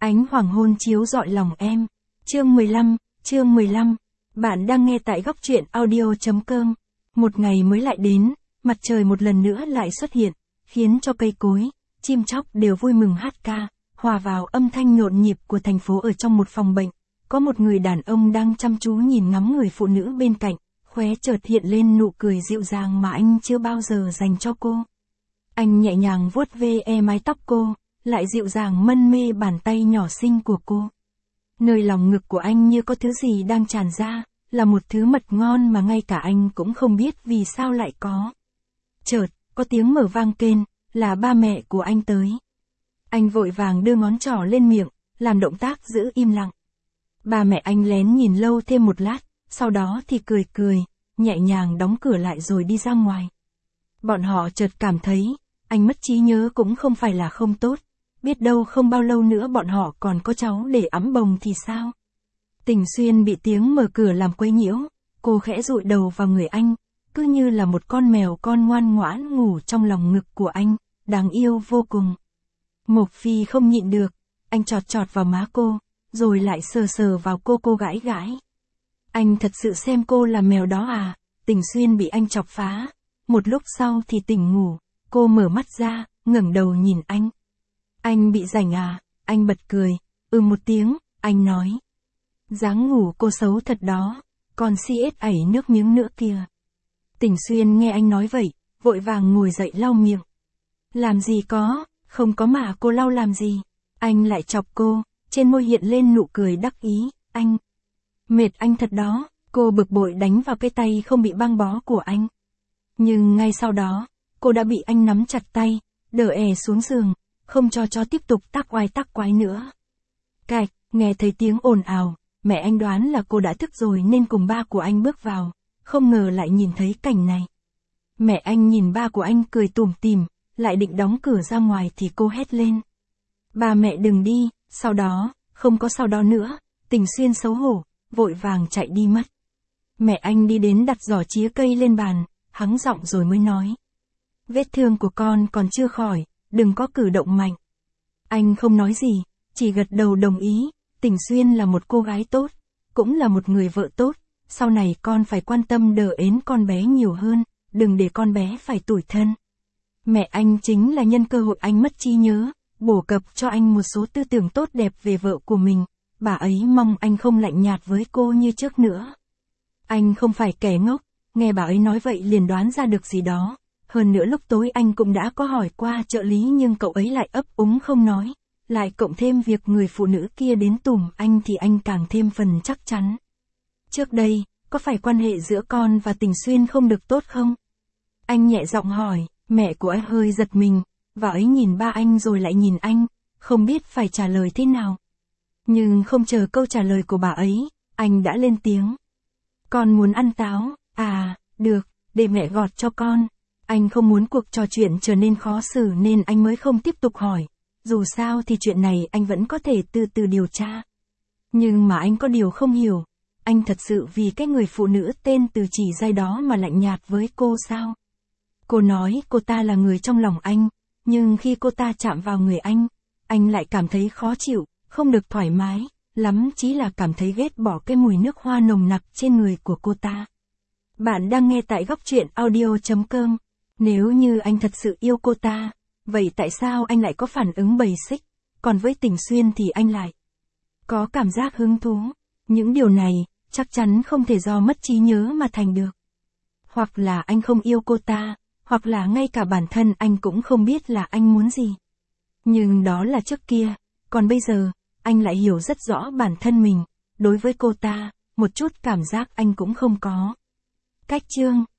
Ánh hoàng hôn chiếu rọi lòng em. Chương 15. Bạn đang nghe tại góc truyện audio.com. Một ngày mới lại đến, mặt trời một lần nữa lại xuất hiện, khiến cho cây cối, chim chóc đều vui mừng hát ca, hòa vào âm thanh nhộn nhịp của thành phố. Ở trong một phòng bệnh, có một người đàn ông đang chăm chú nhìn ngắm người phụ nữ bên cạnh, khóe chợt hiện lên nụ cười dịu dàng mà anh chưa bao giờ dành cho cô. Anh nhẹ nhàng vuốt ve mái tóc cô, lại dịu dàng mân mê bàn tay nhỏ xinh của cô. Nơi lòng ngực của anh như có thứ gì đang tràn ra, là một thứ mật ngon mà ngay cả anh cũng không biết vì sao lại có. Chợt, có tiếng mở vang kên, là ba mẹ của anh tới. Anh vội vàng đưa ngón trỏ lên miệng, làm động tác giữ im lặng. Ba mẹ anh lén nhìn lâu thêm một lát, sau đó thì cười, nhẹ nhàng đóng cửa lại rồi đi ra ngoài. Bọn họ chợt cảm thấy, anh mất trí nhớ cũng không phải là không tốt. Biết đâu không bao lâu nữa bọn họ còn có cháu để ẵm bồng thì sao? Tình Xuyên bị tiếng mở cửa làm quấy nhiễu, cô khẽ dụi đầu vào người anh, cứ như là một con mèo con ngoan ngoãn ngủ trong lòng ngực của anh, đáng yêu vô cùng. Mộc Phi không nhịn được, anh chọt vào má cô, rồi lại sờ vào cô gãi gãi. Anh thật sự xem cô là mèo đó à? Tình Xuyên bị anh chọc phá. Một lúc sau thì tỉnh ngủ, cô mở mắt ra, ngẩng đầu nhìn anh. Anh bị rảnh à? Anh bật cười, một tiếng, anh nói. Dáng ngủ cô xấu thật đó, còn si ết ẩy nước miếng nữa kìa. Tình Xuyên nghe anh nói vậy, vội vàng ngồi dậy lau miệng. Làm gì có, không có mà cô lau làm gì. Anh lại chọc cô, trên môi hiện lên nụ cười đắc ý, anh. Mệt anh thật đó, cô bực bội đánh vào cái tay không bị băng bó của anh. Nhưng ngay sau đó, cô đã bị anh nắm chặt tay, đỡ xuống giường, không cho tiếp tục tác oai tác quái nữa. Cạch, nghe thấy tiếng ồn ào, mẹ anh đoán là cô đã thức rồi nên cùng ba của anh bước vào, không ngờ lại nhìn thấy cảnh này. Mẹ anh nhìn ba của anh cười tủm tỉm, lại định đóng cửa ra ngoài thì cô hét lên. Ba mẹ đừng đi, sau đó, không có sau đó nữa, Tình Xuyên xấu hổ, vội vàng chạy đi mất. Mẹ anh đi đến đặt giỏ chía cây lên bàn, hắng giọng rồi mới nói. Vết thương của con còn chưa khỏi, đừng có cử động mạnh. Anh không nói gì, chỉ gật đầu đồng ý, Tình Xuyên là một cô gái tốt, cũng là một người vợ tốt, sau này con phải quan tâm đỡ ến con bé nhiều hơn, đừng để con bé phải tủi thân. Mẹ anh chính là nhân cơ hội anh mất trí nhớ, bổ cập cho anh một số tư tưởng tốt đẹp về vợ của mình, bà ấy mong anh không lạnh nhạt với cô như trước nữa. Anh không phải kẻ ngốc, nghe bà ấy nói vậy liền đoán ra được gì đó. Hơn nữa lúc tối anh cũng đã có hỏi qua trợ lý nhưng cậu ấy lại ấp úng không nói, lại cộng thêm việc người phụ nữ kia đến tủm anh thì anh càng thêm phần chắc chắn. Trước đây, có phải quan hệ giữa con và Tình Xuyên không được tốt không? Anh nhẹ giọng hỏi, mẹ của anh hơi giật mình, và ấy nhìn ba anh rồi lại nhìn anh, không biết phải trả lời thế nào. Nhưng không chờ câu trả lời của bà ấy, anh đã lên tiếng. Con muốn ăn táo, à, được, để mẹ gọt cho con. Anh không muốn cuộc trò chuyện trở nên khó xử nên anh mới không tiếp tục hỏi. Dù sao thì chuyện này anh vẫn có thể từ từ điều tra. Nhưng mà anh có điều không hiểu. Anh thật sự vì cái người phụ nữ tên Từ Chỉ Giai đó mà lạnh nhạt với cô sao? Cô nói cô ta là người trong lòng anh. Nhưng khi cô ta chạm vào người anh lại cảm thấy khó chịu, không được thoải mái. Lắm chí là cảm thấy ghét bỏ cái mùi nước hoa nồng nặc trên người của cô ta. Bạn đang nghe tại góc truyện audio.com. Nếu như anh thật sự yêu cô ta, vậy tại sao anh lại có phản ứng bầy xích, còn với Tình Xuyên thì anh lại có cảm giác hứng thú? Những điều này, chắc chắn không thể do mất trí nhớ mà thành được. Hoặc là anh không yêu cô ta, hoặc là ngay cả bản thân anh cũng không biết là anh muốn gì. Nhưng đó là trước kia, còn bây giờ, anh lại hiểu rất rõ bản thân mình, đối với cô ta, một chút cảm giác anh cũng không có. Cách chương